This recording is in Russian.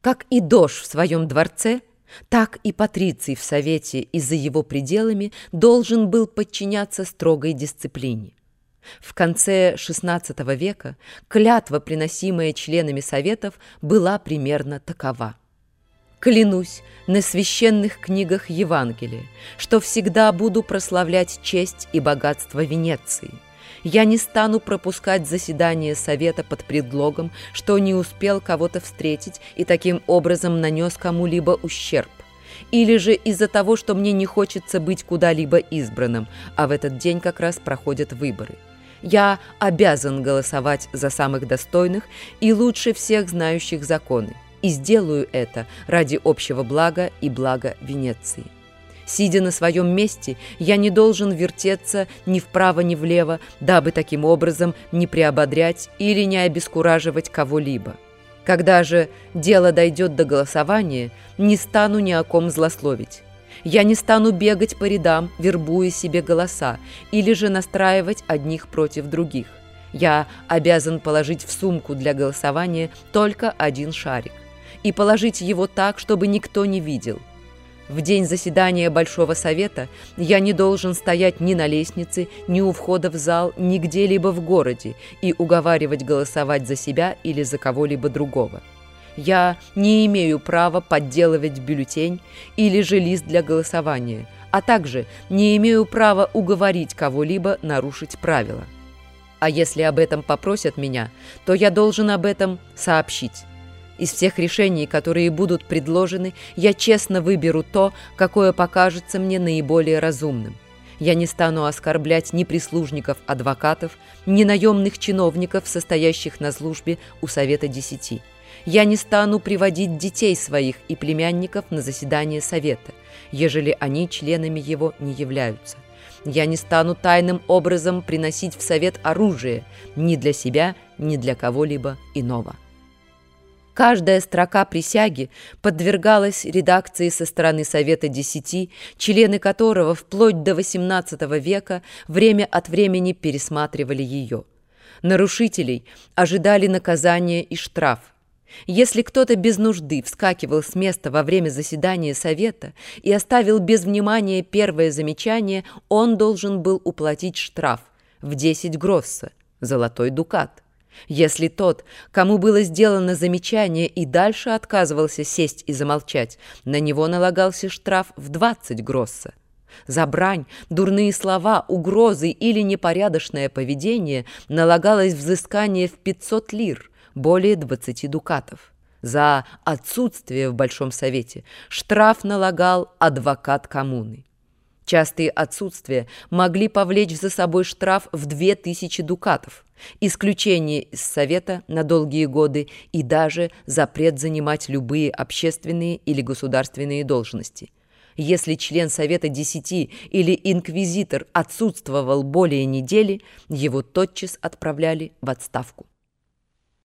Как и дож в своем дворце, так и патриций в совете и за его пределами должен был подчиняться строгой дисциплине. В конце XVI века клятва, приносимая членами советов, была примерно такова: «Клянусь на священных книгах Евангелия, что всегда буду прославлять честь и богатство Венеции. Я не стану пропускать заседание совета под предлогом, что не успел кого-то встретить и таким образом нанес кому-либо ущерб, или же из-за того, что мне не хочется быть куда-либо избранным, а в этот день как раз проходят выборы. Я обязан голосовать за самых достойных и лучше всех знающих законы, и сделаю это ради общего блага и блага Венеции. Сидя на своем месте, я не должен вертеться ни вправо, ни влево, дабы таким образом не приободрять или не обескураживать кого-либо. Когда же дело дойдет до голосования, не стану ни о ком злословить. Я не стану бегать по рядам, вербуя себе голоса, или же настраивать одних против других. Я обязан положить в сумку для голосования только один шарик и положить его так, чтобы никто не видел. В день заседания Большого Совета я не должен стоять ни на лестнице, ни у входа в зал, ни где-либо в городе и уговаривать голосовать за себя или за кого-либо другого. Я не имею права подделывать бюллетень или же лист для голосования, а также не имею права уговорить кого-либо нарушить правила. А если об этом попросят меня, то я должен об этом сообщить. Из всех решений, которые будут предложены, я честно выберу то, какое покажется мне наиболее разумным. Я не стану оскорблять ни прислужников адвокатов, ни наемных чиновников, состоящих на службе у Совета 10. Я не стану приводить детей своих и племянников на заседание Совета, ежели они членами его не являются. Я не стану тайным образом приносить в Совет оружие ни для себя, ни для кого-либо иного». Каждая строка присяги подвергалась редакции со стороны Совета 10, члены которого вплоть до XVIII века время от времени пересматривали ее. Нарушителей ожидали наказания и штраф. Если кто-то без нужды вскакивал с места во время заседания Совета и оставил без внимания первое замечание, он должен был уплатить штраф в 10 гросса, золотой дукат. Если тот, кому было сделано замечание, и дальше отказывался сесть и замолчать, на него налагался штраф в 20 гросса. За брань, дурные слова, угрозы или непорядочное поведение налагалось взыскание в 500 лир, более 20 дукатов. За отсутствие в Большом Совете штраф налагал адвокат коммуны. Частые отсутствия могли повлечь за собой штраф в 2000 дукатов, исключение из Совета на долгие годы и даже запрет занимать любые общественные или государственные должности. Если член Совета 10 или инквизитор отсутствовал более недели, его тотчас отправляли в отставку.